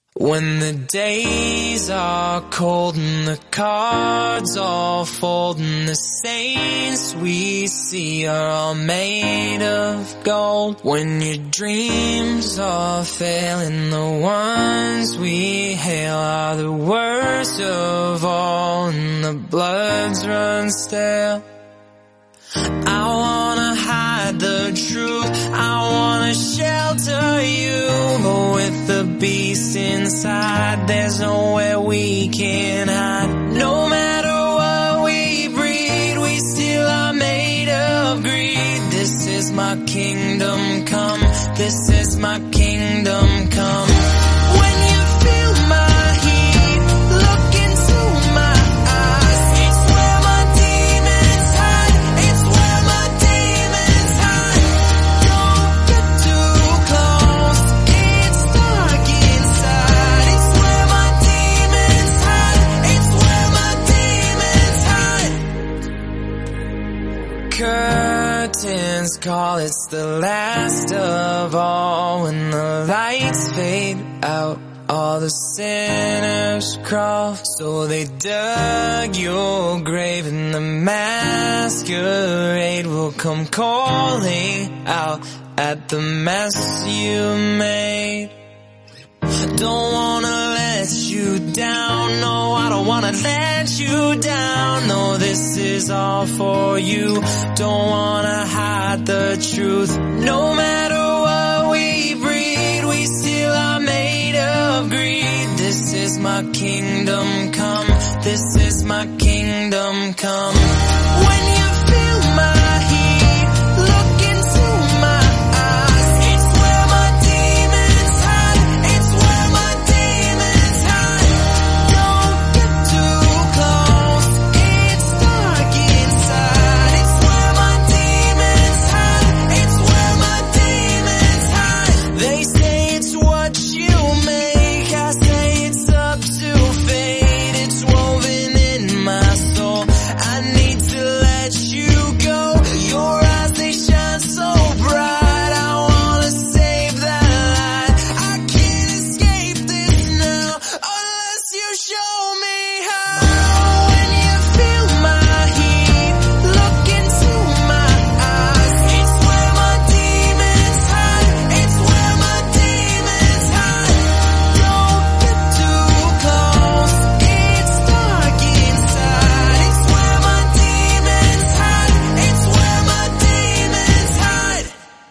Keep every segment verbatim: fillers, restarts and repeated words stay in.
When the days are cold and the cards all fold and the saints we see are all made of gold. When your dreams all fail and the ones we hail are the worst of all and the bloods run stale. I wanna hide the truth, I wanna shelter you, but with the beast inside, there's nowhere we can hide. No matter what we breed, we still are made of greed. This is my kingdom come, this is my kingdom come. When you feel my heat, look into my eyes. It's where my demons hide, it's where my demons hide. Don't get too close, it's dark inside. It's where my demons hide, it's where my demons hide. Curtains call, it's the last of all. When the lights fade out, all the sinners crawl. So they dug your grave and the masquerade will come calling out at the mess you made. Don't wanna let you down, no, I don't wanna let you down. No, this is all for you, don't wanna hide the truth. No matter what we breed, we still are made of greed. This is my kingdom come, this is my kingdom come. When you feel my heat, look into my eyes. It's where my demons hide, it's where my demons hide. Don't get too close, it's dark inside. It's where my demons hide, it's where my demons hide. They say it's what you make, I say it's up to fate. It's woven in my soul, I need to let you go. Your eyes, they shine so bright, I wanna save that light. I can't escape this now, unless you show me how. When you feel my heat, look into my eyes. It's where my demons hide, it's where my demons hide. Don't get too close, it's dark inside. It's where my demons hide, it's where my demons hide.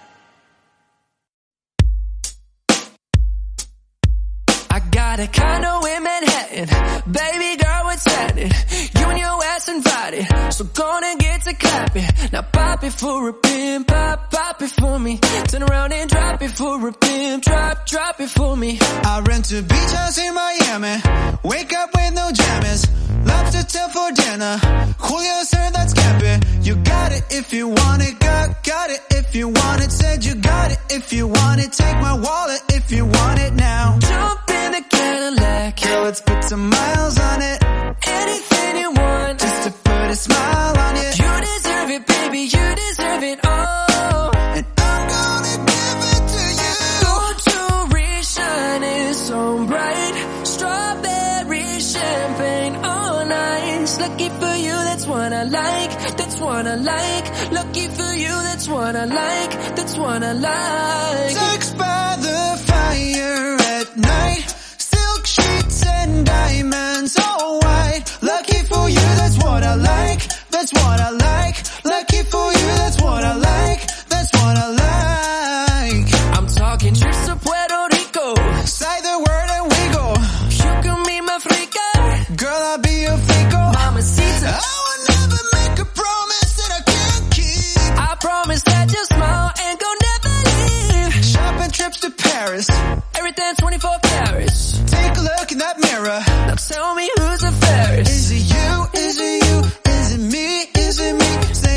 I got a condo in Manhattan, baby girl, what's happening? You and your ass invited, so gonna get to clapping. Now pop it for a pimp, pop, pop it for me. Turn around and drop it for a pimp, drop, drop it for me. I rent a beach house in Miami, wake up with no jammies. Lobster tail for dinner, Julio served that scampi. You got it if you want it, got, got it if you want it. Said you got it if you want it, take my wallet if you want it now. Jump in the Cadillac, Yo, let's put some miles on it, anything you want, just to put a smile on you. you deserve it, baby, you deserve it all. And I'm gonna give it to you. Gold jewelry shining so bright, strawberry champagne all nice. Lucky for you, that's what I like, that's what I like. Lucky for you, that's what I like, that's what I like. Sex by the fire at night, silk sheets and diamonds all white. Lucky for you, that's what I like, that's what I like. Lucky for you, that's what I like, that's what I like. I'm talking trips to Puerto Rico, Say the word and we go. you can be my freaka, Girl, I'll be your fico. mamacita. I will never make a promise that I can't keep. I promise that your smile ain't gon' never leave. Shopping trips to Paris, Everything twenty-four carats. take a look in that mirror. Now tell me who's the fairest. Is it you, is it you, is it me, is it me? Say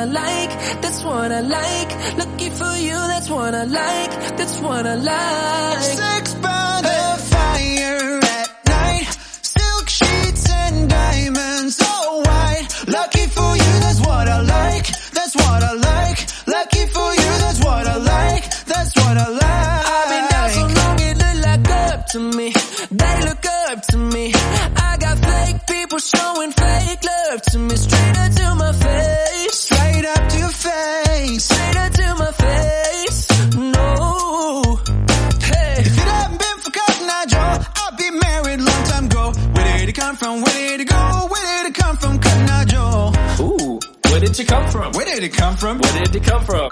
like, that's what I like. Lucky for you, that's what I like, that's what I like. Sex by the fire at night, silk sheets and diamonds all white. Lucky for you, that's what I like, that's what I like. Lucky for you, that's what I like, that's what I like. I've been down so long it look like up to me, they look up to me. I got fake people showing fake love to me, straight up to my face, straight up to your face, straight up to my face. No, hey. If it hadn't been for Cotton Eye Joe, I'd be married long time ago. Where did it come from? Where did it go? Where did it come from, Cotton Eye Joe? Ooh, where did you come from? Where did it come from? Where did it come from?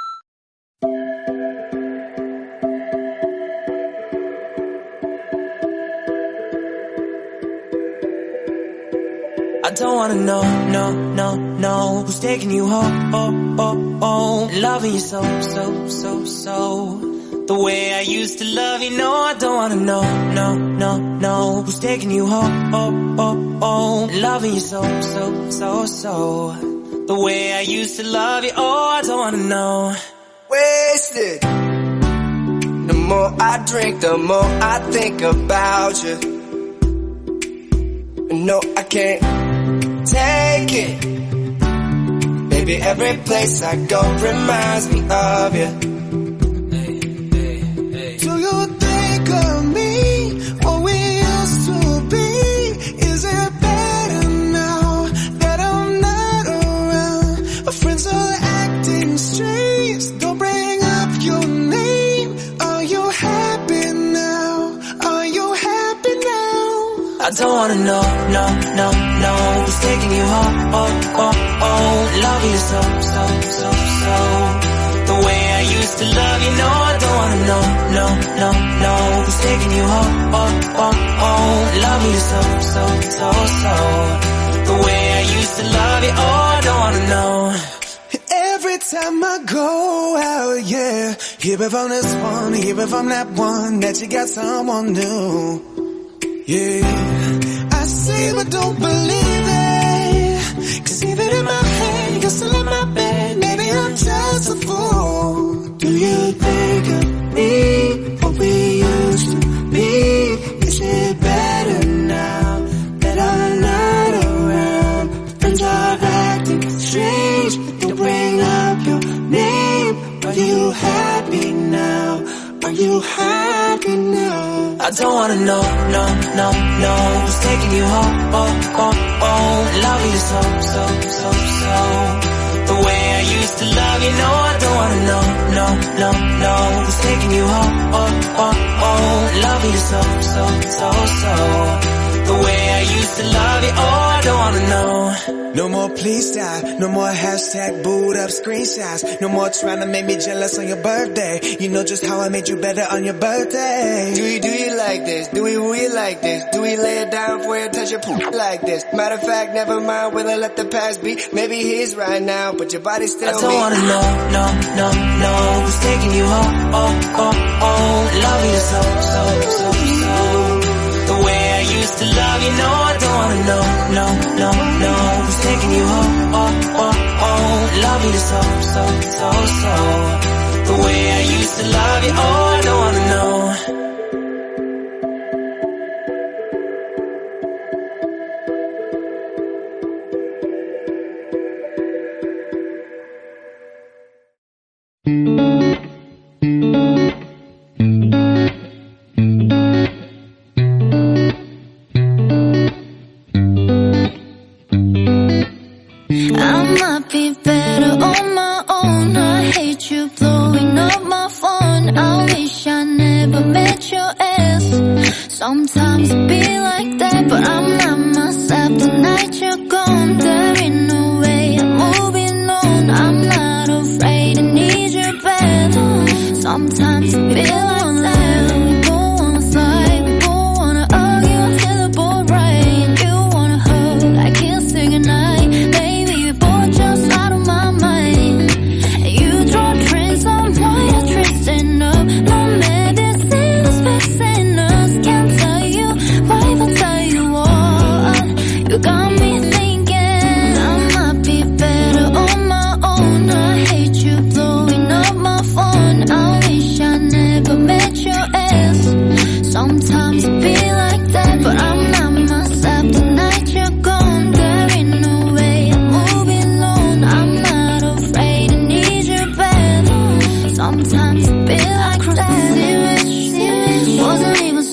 I don't wanna know, no, no, no, who's taking you home, oh, oh, oh, loving you so, so, so, so, the way I used to love you. No, I don't wanna know, no, no, no, who's taking you home, oh, oh, oh, loving you so, so, so, so, the way I used to love you. Oh, I don't wanna know. Wasted. The more I drink, the more I think about you. No, I can't take it. Baby, every place I go reminds me of you. Hey, hey, hey. Do you think of me, what we used to be? Is it better now that I'm not around? My friends are acting strange, don't bring up your name. Are you happy now? Are you happy now? I don't wanna know, no, no, no, who's taking you home, oh, oh, oh, loving you so, so, so, so, the way I used to love you. No, I don't wanna know, no, no, no, who's taking you home, oh, oh, oh, loving you so, so, so, so, the way I used to love you. Oh, I don't wanna know. Every time I go out, yeah, hear it from this one, hear it from that one, that you got someone new. Yeah, I say but don't believe it, cause even in my head, you're still in my bed. Maybe I'm just a fool. Do you think of me, what we used to be? Is it better now that I'm not around? Friends are acting strange, don't bring up your name. Are you happy now? Are you happy now? I don't wanna know, no, no, no, who's taking you home, oh, oh, oh, loving you so, so, so, so, the way I used to love you. No, I don't wanna know, no, no, no, who's taking you home, oh, oh, oh, loving you so, so, so, so, the way I used to love you. Oh, I don't wanna know. No more please stop, no more hashtag booed up screenshots, no more trying to make me jealous on your birthday. You know just how I made you better on your birthday. Do we do you like this? Do we we like this? Do we lay it down for you, touch your poop like this? Matter of fact, never mind, will I let the past be? Maybe he's right now, but your body's still me. I don't me. wanna know, no, no, no, who's taking you home, oh, oh, oh, loving you so, so, so, so, the way I used to love you. No, I don't wanna know, no, no, no, who's taking you home, oh, oh, oh, loving you so, so, so, so, the way I used to love you. Oh, I don't wanna know. Sometimes it be like that, but I'm not myself. The night you're gone, there ain't no way I'm moving on. I'm not afraid, I need you better. Sometimes it be like that. We both wanna fight, we both wanna argue until the boat rain. You wanna hug, I can't say goodnight. Baby, we both just out of my mind. You draw tricks on why you're tricking up. My medicine is fixing us. Can't tell you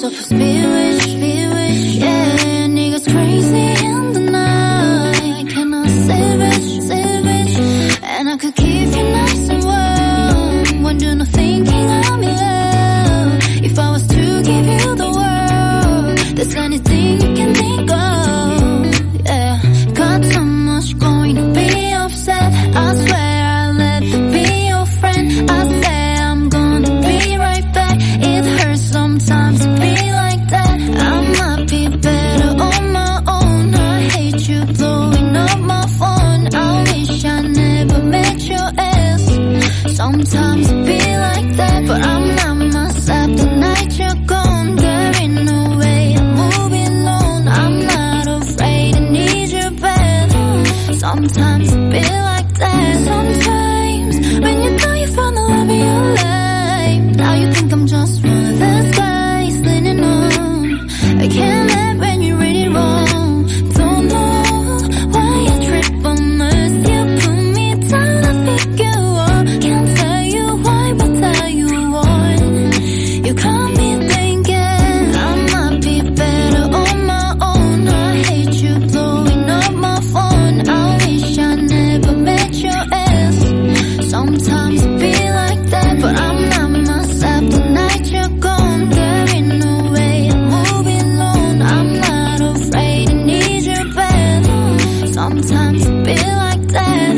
supposed to be rich, be rich, yeah. Niggas crazy in the night. I cannot say rich, say rich, and I could keep you nice and warm. When you're not thinking I'm in love. If I was to give you the world, there's anything you can think of, yeah. Got so much going to be upset. I swear I'll let be your friend. I say I'm gonna be right back. It hurts sometimes to be like that. I might be better on my own. I hate you blowing up my phone. I wish I never met your ass. Sometimes it be like that, but I'm not myself. The night you're gone, there ain't no way I'm moving on. I'm not afraid, I need you bad. Sometimes it be like that. Sometimes when you thought you found the love of your life, now you think I'm just one of those guys leaning on. I can't let when you're really wrong. Don't know why you trip on us. You put me down, I pick you up. Can't tell you why, but tell you what. You got me thinking I might be better on my own. I hate you blowing up my phone. I wish I never met your ass. Sometimes it be like that, but I'm not myself. The night you're gone, there ain't no way I'm moving on. I'm not afraid, I need you bad. Sometimes it be like that.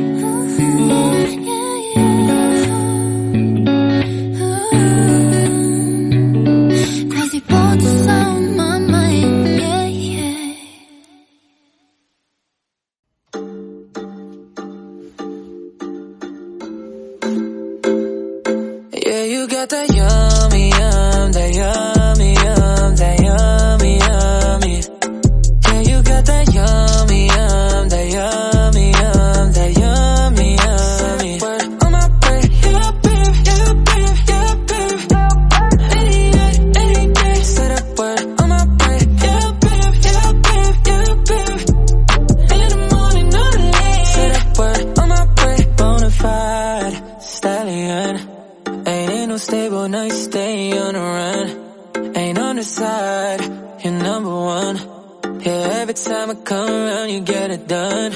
Cause you put this on my mind, yeah, yeah. Yeah, you got that yummy, yum, that yummy, yum, that yummy, yummy. Yeah, you got that yummy, yum, that yummy, yum, that yummy, yummy. Word on my brain, yeah, babe, yeah, babe, yeah, babe. Any day, any day, say that word on my brain, yeah, babe, yeah, babe, yeah, babe. In the morning, or the late, say that word on my brain. Bonafide stallion. Ain't in no stable, now you stay on the run. Ain't on the side, you're number one. Yeah, every time I come around, you get it done.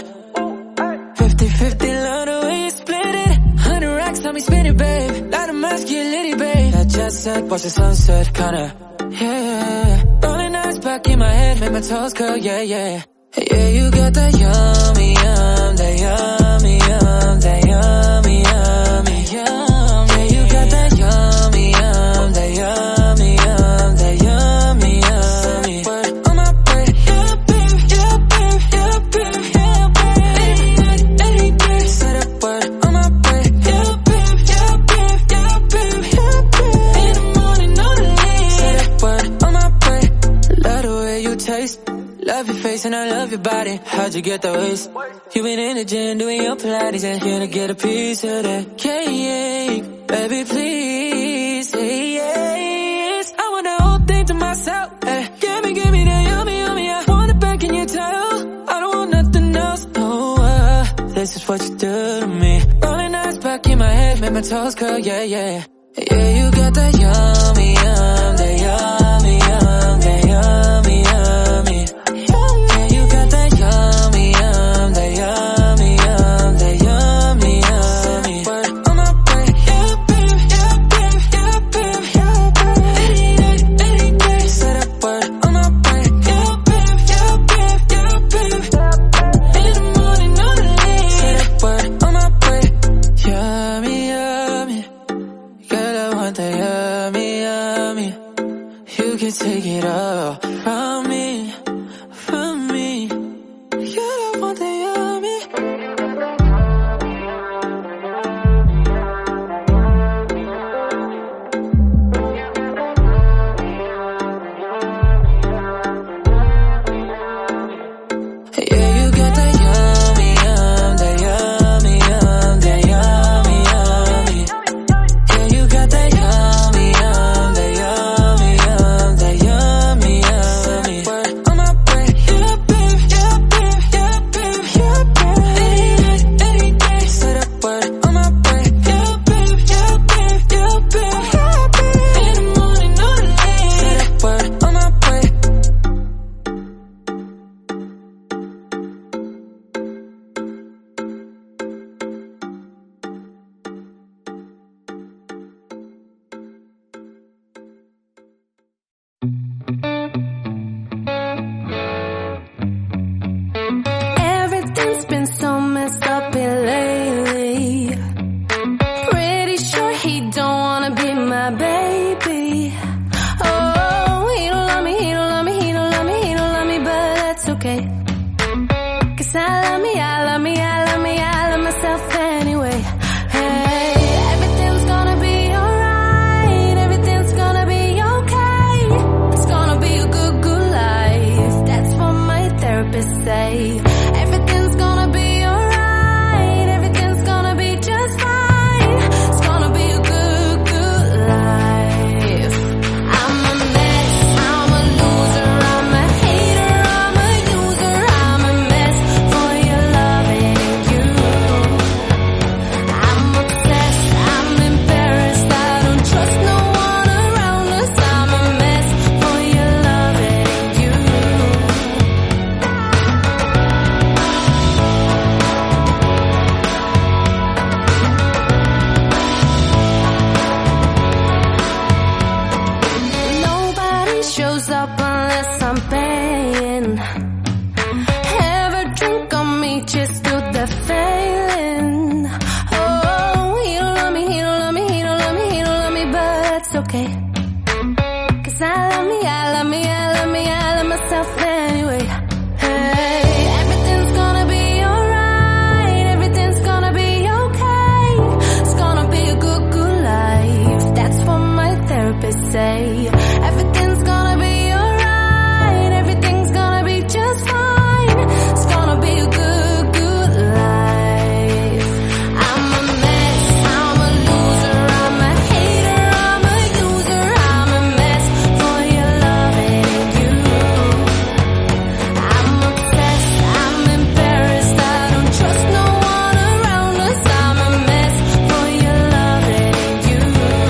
Fifty fifty, love the way you split it. Hundred racks on me, spin it, babe. Light a masculinity, babe. That jet set, watch the sunset, kinda. Yeah, rolling eyes back in my head, make my toes curl, yeah, yeah. Yeah, you got that yummy, yum, that yummy, yum, that yummy, yummy, yum. Yeah, you got that yummy, yum, that yummy, yum, that yummy, yummy. Word on my brain, yeah, babe, yeah, babe, yeah, babe, yeah, babe. Any day, any day, say that word on my brain, yeah, babe, yeah, babe, yeah, babe, yeah, babe. In the morning, or the late, say that word on my brain. Love the way you taste. Love your face and I love your body. How'd you get that waist? You been in the gym doing your Pilates and here to get a piece of that cake. Baby, please say yes. I want the whole thing to myself. Hey, give me, give me that yummy, yummy. I want it back in your tail. I don't want nothing else. No, uh, this is what you do to me. Rolling eyes back in my head, make my toes curl, yeah, yeah. Yeah, you got that yummy, yum, that yummy, yum, that yummy, yummy. Yeah, you got that yummy, yum, that yummy, yum, that yummy, yummy. Word on my brain, yeah, babe, yeah, babe, yeah, babe, yeah, babe. Any day, any day, say that word on my brain, yeah, babe, yeah, babe, yeah, babe. In the morning, or the late, say that word on my brain, yummy, yummy. Girl, I want that yummy, yummy. You can take it all from me, from me. Girl, I want that yummy. Yeah, you got that yummy, yum, that yummy, yum, that yummy, yummy. Yeah, you got that yummy, yum, that yummy, yum, that yummy, yummy. Word shows up unless I'm paying. Have a drink on me, just do the failing. Oh, he don't love me, he don't love me, he don't love me, he don't love me, but that's okay. Cause I love me, I love me, I love me, I love myself anyway. Hey, everything's gonna be alright, everything's gonna be okay. It's gonna be a good, good life. That's what my therapist say. Everything's gonna be alright, everything's gonna be just fine. It's gonna be a good, good life. I'm a mess, I'm a loser, I'm a hater, I'm a user, I'm a mess for your loving you. I'm obsessed, I'm embarrassed, I don't trust no one around us. I'm a mess for your loving you.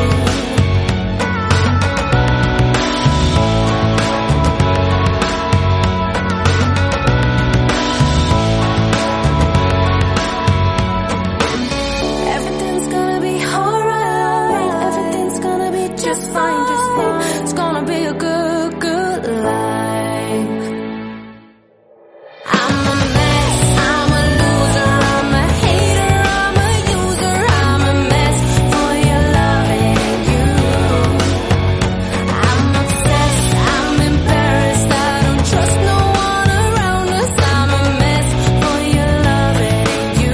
Everything's gonna be alright, everything's gonna be just fine, just fine. It's gonna be a good, good life. I'm a mess, I'm a loser, I'm a hater, I'm a user, I'm a mess for your loving you. I'm obsessed, I'm embarrassed, I don't trust no one around us. I'm a mess for your loving you.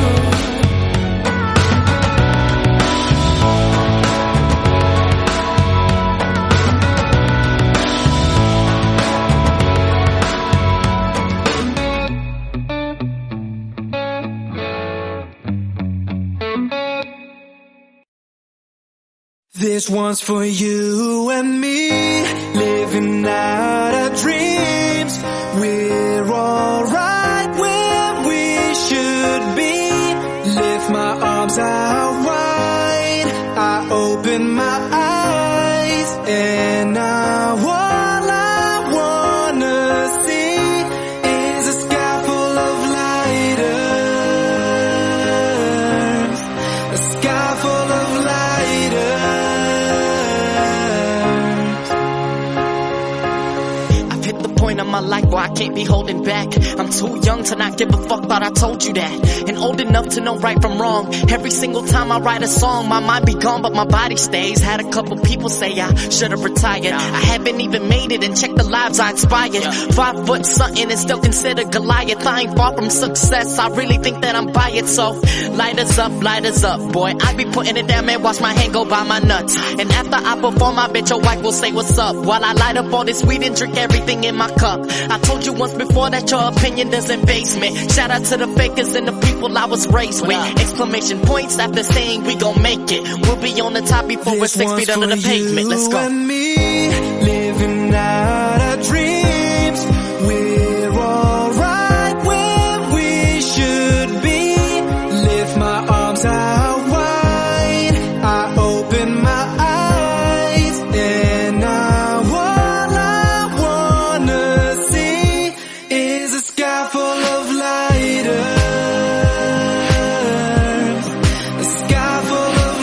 This one's for you and me, living out our dreams. We're alright where we should be. Lift my arms out wide, I open my eyes, and now all I wanna see is a sky full of lighters, a sky full of lighters. I've hit the point in my life where I can't be holding back. I'm too young to not give a fuck, thought I told you that. And old enough to know right from wrong. Every single time I write a song, my mind be gone, but my body stays. Had a couple people say I should've retired. I haven't even made it, and check the lives I inspired. Five foot something and still considered Goliath. I ain't far from success, I really think that I'm by it. So, lighters up, lighters up, boy. I be putting it down, man, watch my hand go by my nuts. And after I perform, I bet your wife will say what's up, while I light up all this weed and drink everything in my cup. I told you once before that your opinion doesn't base me. Shout out to the fakers and the people I was raised with. Exclamation points after saying we gon' make it. We'll be on the top before we're six feet under the pavement. Let's go. And me, living out our dreams. We're alright where we should be. Lift my arms out wide, I open my eyes, and now all I wanna see is a sky full of lighters, a sky full of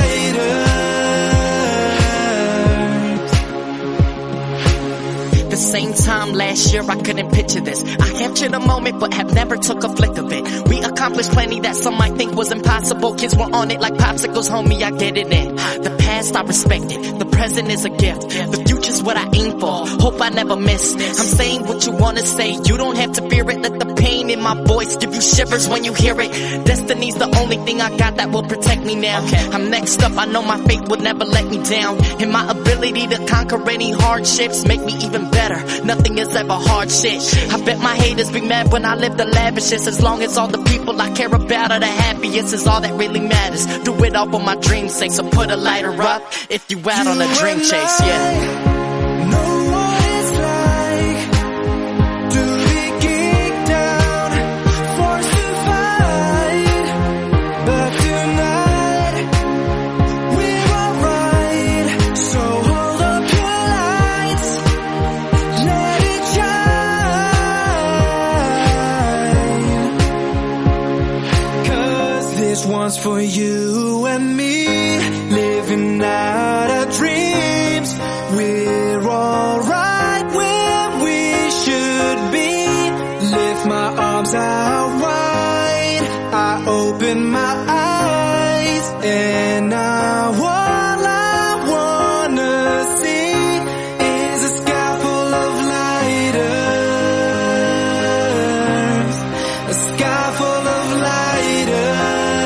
lighters. The same time last year I couldn't picture this. I captured a moment but have never took a flick of it. We accomplished plenty that some might think was impossible. Kids were on it like popsicles, homie, I get it in. The past I respect it, the present is a gift. The future's what I aim for, hope I never miss. I'm saying what you wanna say, you don't have to fear it. Let the pain in my voice give you shivers when you hear it. Destiny's the only thing I got that will protect me now. I'm next up, I know my faith will never let me down. And my ability to conquer any hardships make me even better. Nothing is ever hard shit. I bet my haters be mad when I live the lavishest. As long as all the people I care about are the happiest, is all that really matters. Do it all for my dream's sake, so put a lighter up if you out on a dream chase, yeah. This one's for you and me, living out our dreams. We're alright. open my eyes, and now all I wanna see is a sky full of lighters, a sky full of lighters.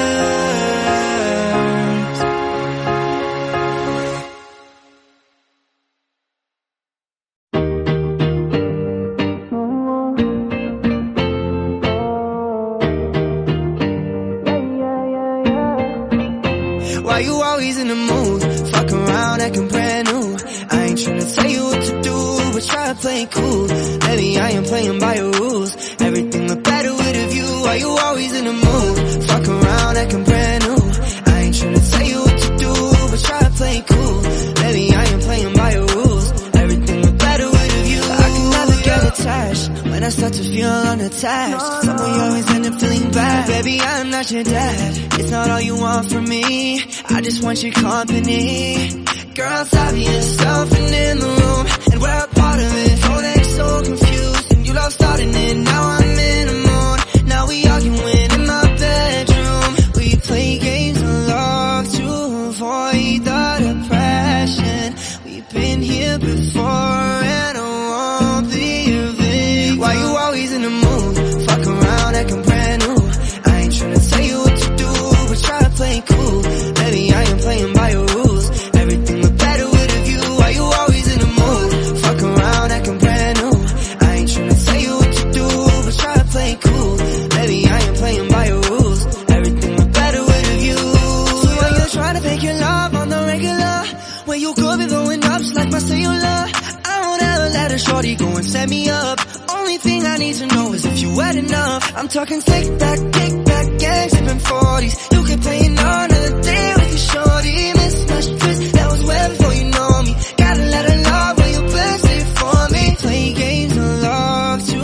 Why you always in the mood? Fuck around, acting brand new. I ain't tryna tell you what to do, but try to play it cool. Baby, I ain't playing by your rules. Everything look better with a view. Why you always in the mood? Fuck around, acting brand new. I ain't tryna tell you what to do, but try to play it cool. Baby, I ain't playing by your rules. Everything look better with a view. I can never get attached when I start to feel unattached. Someone you always end up feeling bad. Baby, I'm not your dad. It's not all you want from me. I just want your company. Girl, it's obvious, elephant in the room, and we're a part of it. Oh, they're so confused, and you love starting it. Now I'm in the mood. Now we arguing in my bedroom. We play games of love to avoid the depression. We've been here before, and I won't be a victim. Why you always in the mood? Fuck around, acting brand new. I ain't tryna tell you what to do, but try to play it cool. Baby, I ain't playing by your rules. Everything look better with a view. Why you always in the mood? Fuck around, acting brand new. I ain't tryna tell you what to do, but try to play it cool. Baby, I ain't playing by your rules. Everything look better with a view. So when you're trying to fake your love on the regular, when you could be blowing up just like my cellular, I don't ever let a shorty go and set me up. Only thing I need to know is if you wet enough. I'm talking slick back, kick back, gang sipping forties. You can play another day with your shorty. Mismatch twist, that was way before you know me. Gotta let her love when you best it for me. Play games of love to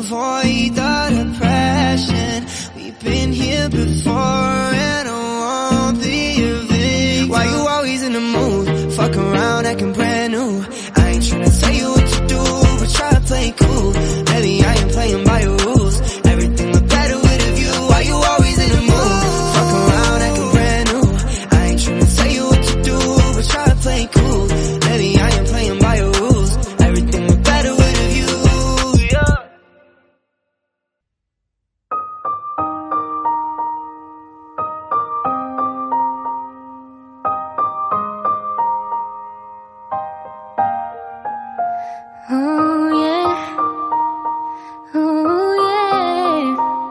avoid the depression. We've been here before, and I won't be a victim. Why you always in the mood? Fuck around, acting brand new. I ain't tryna tell you what to do, but try to play it cool. Baby, I ain't playing by your rules. Everything look better with a view. Why you always in the mood? Fuck around, acting brand new. I ain't tryna tell you what to do, but try to play it cool. Baby, I ain't playing by your rules. Everything look better with a view. Yeah. Oh yeah, oh yeah,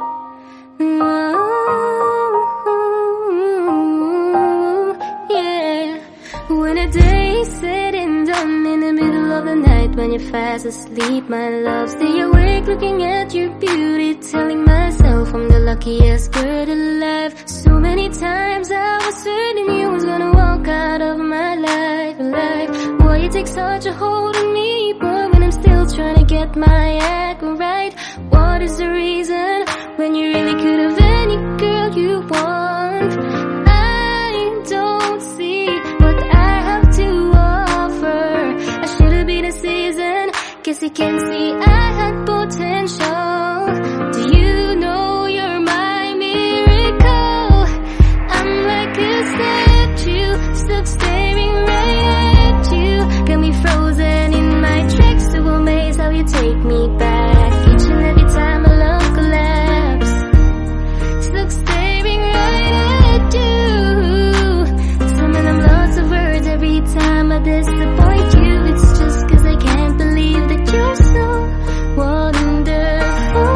oh yeah. When the day is said and done, in the middle of the night when you're fast asleep, my love, stay awake looking at your beauty, telling myself I'm the luckiest girl alive. So many times I was certain you was gonna walk out of my life, life. Why you take such a hold on me, boy, when I'm still trying to get my act right? What is the reason when you really could have any girl you want? I don't see what I have to offer. I should have been a season. Guess you can see I had potential. Do you know you're my miracle? I'm like a statue, stuck staring right at you. Got me frozen in my tracks, so amazed how you take me back. Each and every time my love collapse, stuck staring right at you. Summon I'm lots of words every time I disappoint you. It's just cause I can't believe that you're so wonderful.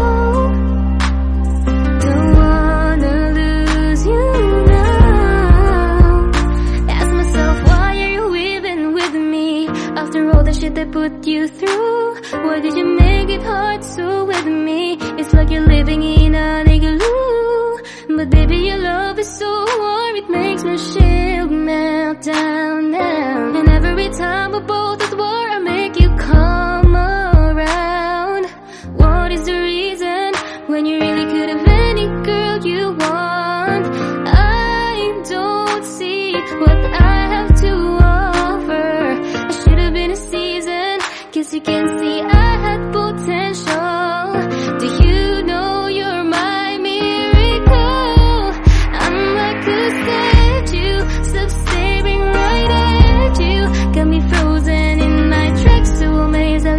Don't wanna lose you now. Ask myself, why are you even with me? After all the shit I put you through, why did you make it hard so with me? It's like you're living in an igloo. But baby, your love is so warm, it makes my shield melt down now. And every time we're both at war, I make you come around. What is the reason when you really could have any girl you want? I don't see what I have to offer. I should have been a season. Guess you can see I had potential. Do you know you're my miracle?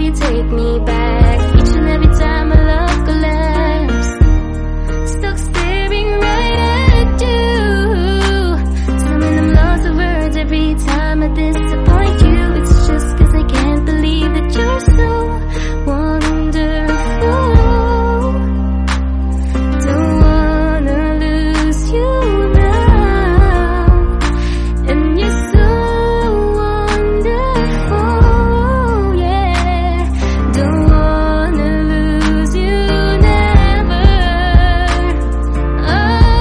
you take me back. Each and every time my love collapsed, stuck staring right at you. Telling I'm lost of words every time I disappoint you. It's just cause I can't believe that you're so wonderful. Don't wanna lose you now. And you're so wonderful, yeah. Don't wanna lose you never. Oh,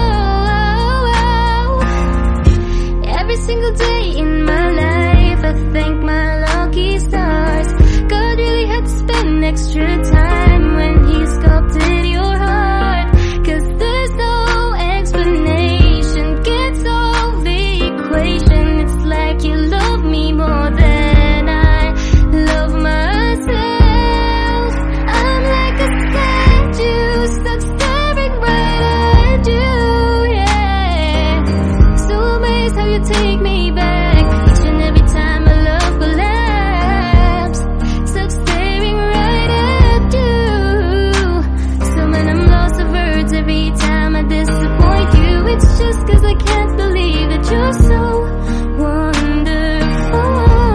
oh, oh. Every single day in my life I thank my lucky stars. God really had to spend extra time when he sculpted your heart. Cause there's no explanation, can't solve the equation. It's like you love me more than I love myself. I'm like a statue stuck staring right at you, yeah. So amazed how you take me back. Each and every time my love collapsed, stuck staring right at you. So when I'm lost of words every time I disappoint you, it's just cause I can't believe that you're so wonderful.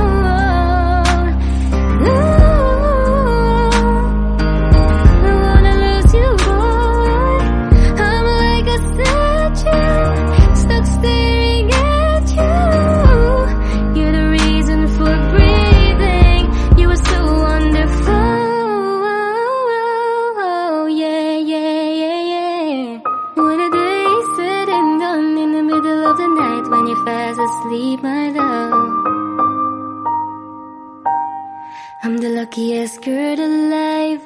Ooh, I wanna lose you, boy. I'm like a statue stuck staring at you. You're the reason for breathing. You are so wonderful. Yeah, yeah, yeah, yeah. What a day said and done in the middle of the night when you're fast asleep, my love. I'm the luckiest girl alive.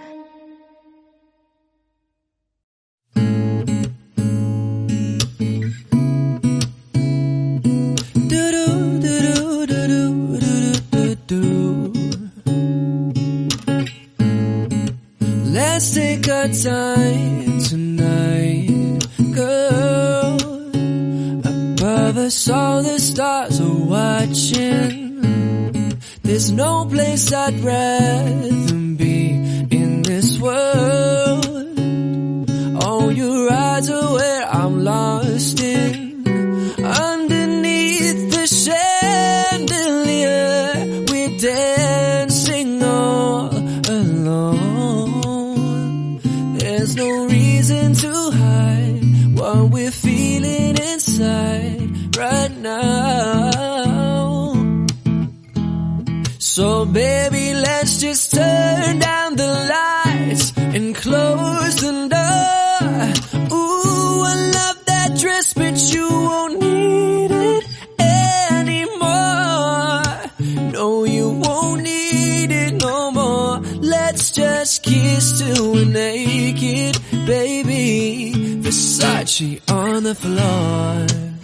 Let's take our time tonight, girl. Above us all the stars are watching. There's no place I'd rather be in this world. Oh, your eyes are where I'm lost in. Underneath the chandelier, we're dancing all alone. There's no reason to hide what we're feeling inside right now. So baby, let's just turn down the lights and close the door. Ooh, I love that dress, but you won't need it anymore. No, you won't need it no more. Let's just kiss till we're naked, baby. Versace on the floor.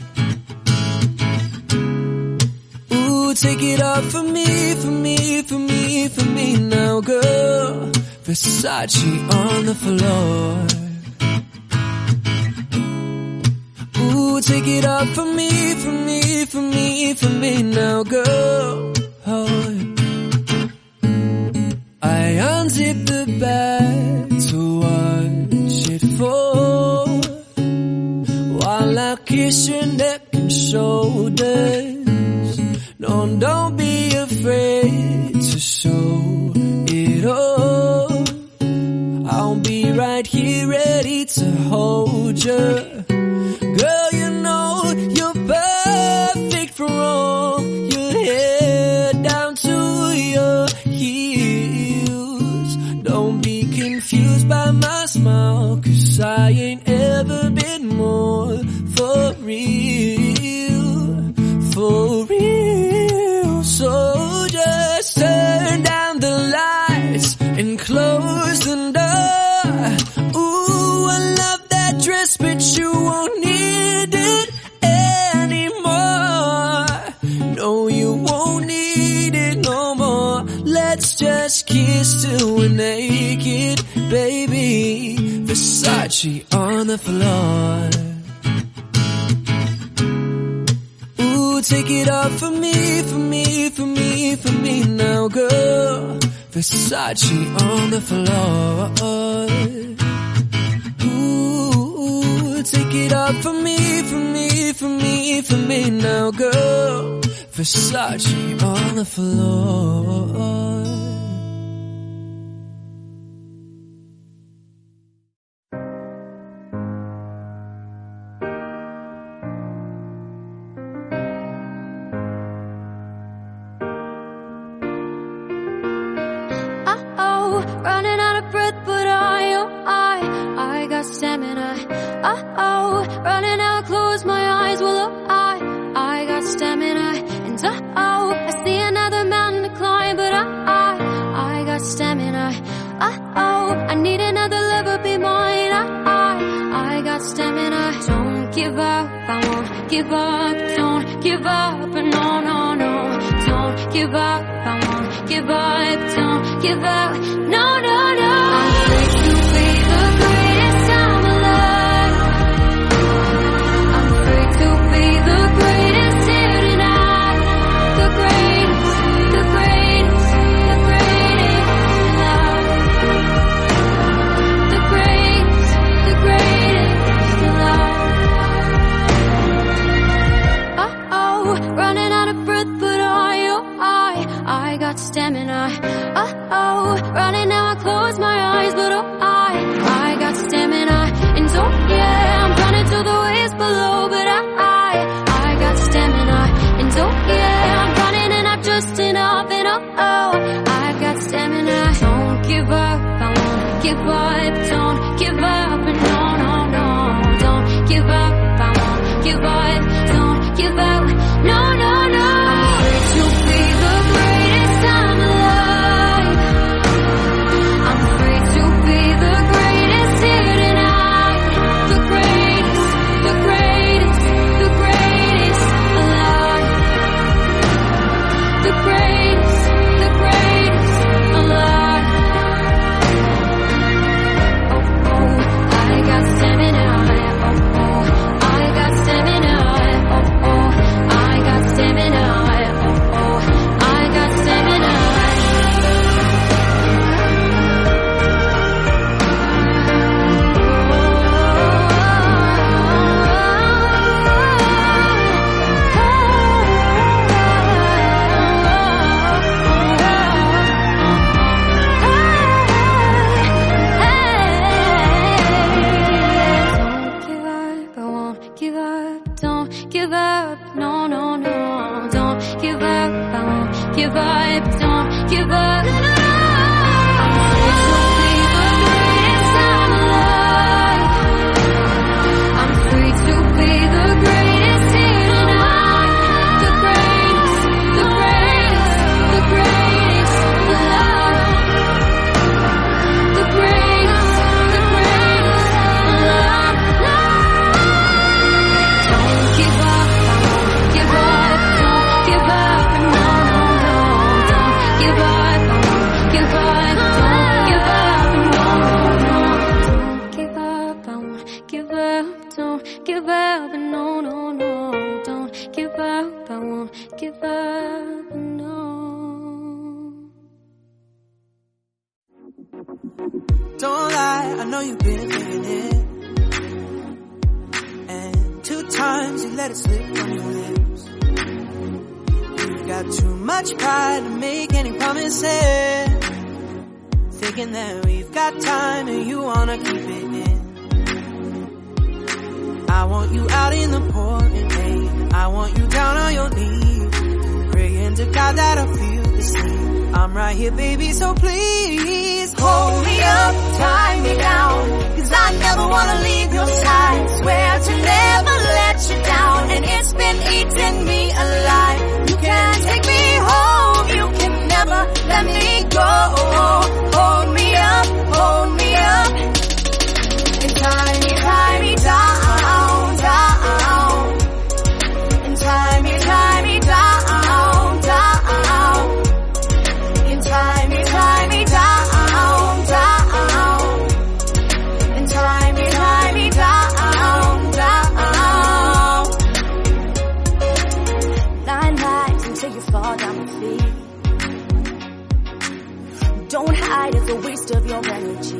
Ooh, take it off for me, for me, for me, for me now, girl. Versace on the floor. Ooh, take it off for me, for me, for me, for me now, girl. Oh. I unzip the bag to watch it fall, while I kiss your neck and shoulders. No, don't be afraid to show it all. I'll be right here ready to hold you. Girl, you know you're perfect for all. Your hair down to your heels. Don't be confused by my smile, cause I ain't ever been more for real, for real. So just turn down the lights and close the door. Ooh, I love that dress, but you won't need it anymore. No, you won't need it no more. Let's just kiss till we're naked, baby. Versace on the floor. Ooh, take it off for me, for me, for me, for me now, girl. Versace on the floor. Ooh, take it up for me, for me, for me, for me now, girl. Versace on the floor. Running out of breath, but I, oh, I, I got stamina. Oh, oh, running out, close my eyes, well, oh, I, I got stamina. And oh, oh, I see another mountain to climb, but I, I, I got stamina. Oh, oh, I need another lover, be mine. I, I, I got stamina. Don't give up, I won't give up. Don't give up, no, no, no. Don't give up, I won't give up. Don't give up, no, no, no. I'm free to be the greatest time alive. I'm free to be the greatest here tonight. The greatest, the greatest, the greatest love. The greatest, the greatest love. Oh, oh, running out of breath, but I, oh, I, I got stamina. Oh, oh, running now, I close my eyes, but oh, I, I got stamina. And oh, yeah, I'm running to the waves below, but I, I, I got stamina. And oh, yeah, I'm running and I'm just enough, and oh, oh, I've got stamina. Don't give up, I won't give up. Don't give up, no, no, no. Don't give up, I won't give up. Don't give up, no, no, no. I'm free to be the greatest time alive. I'm free to be the greatest here tonight. The greatest, the greatest, the greatest alive. The greatest, the greatest alive. Oh, oh, I got stamina. Oh, oh, I got stamina. Oh, oh, I got stamina. Oh, oh, I got stamina. Don't give up, I won't give up. Don't give up, no, no, no. Don't give up, I won't give up. Don't give up, no, no, no. I'm free to be the greatest time alive. I'm free to be the greatest here tonight. The greatest, the greatest, the greatest alive. The greatest, the greatest alive. Don't give up, I won't give up. Don't give up, no, no, no. Don't give up, I won't give up. Don't give up, no, no, no. Don't give up, I won't give up. Don't give up, no, no, no. Don't give up, I won't give up, no. Don't lie, I know you've been feeling it. And two times you let it slip from your lips. You got too much pride to make any promises. Thinking that we've got time and you wanna keep it in. I want you out in the pouring rain. I want you down on your knees, praying to God that I feel the same. I'm right here, baby, so please hold me up, tie me down, 'cause I never wanna leave your side. Swear to never let you down, and it's been eating me alive. You can't take me home, you can never let me go. Hold me up, hold me up, and tie me, tie me down, down, and tie me, tie me down, down, and tie me, tie me down, down, and tie me, tie me down, down. Nine nights until you fall down my feet. don't hide, it's a waste of your energy.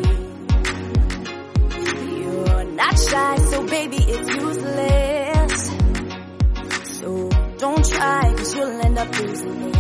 You're not shy, so baby, it's useless. So don't try, cause you'll end up losing it.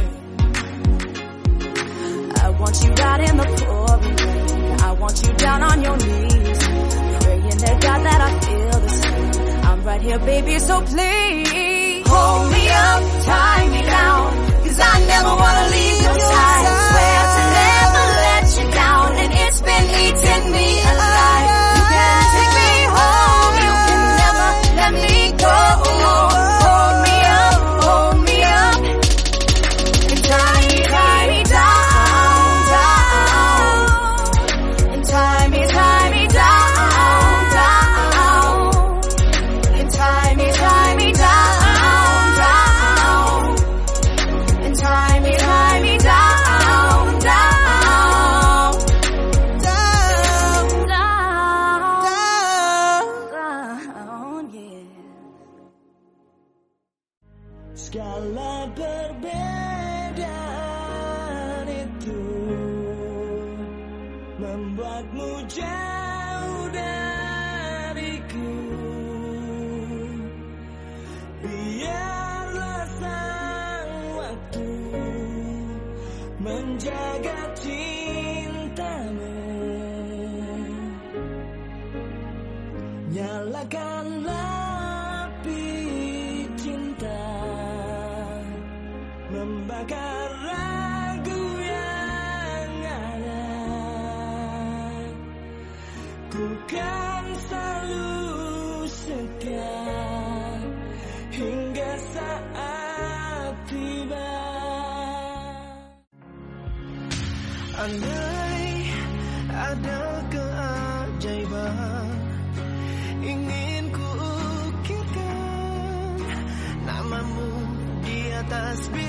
I want you out in the pouring rain. I want you down on your knees, praying to God that I feel the same. I'm right here, baby, so please hold me up, tie me down, cause I never wanna leave your side. I swear to never let you down, and it's been eating me alive. You can take me home, you can never let me go. Hold me up, hold me up, and tie me, tie me down, down, and tie me, tie me down, down, and tie me, tie me down, down, and tie me, tie me down, down, down, down, down, yeah. Segala perbedaan itu membuatmu jauh dariku. Biarlah sang waktu menjaga cintamu. Nyalakanlah api cinta, membakar ragu yang ada. Ku kan selalu setia hingga saat tiba. Andai ada keajaiban, ingin ku ukirkan namamu di atas bintang.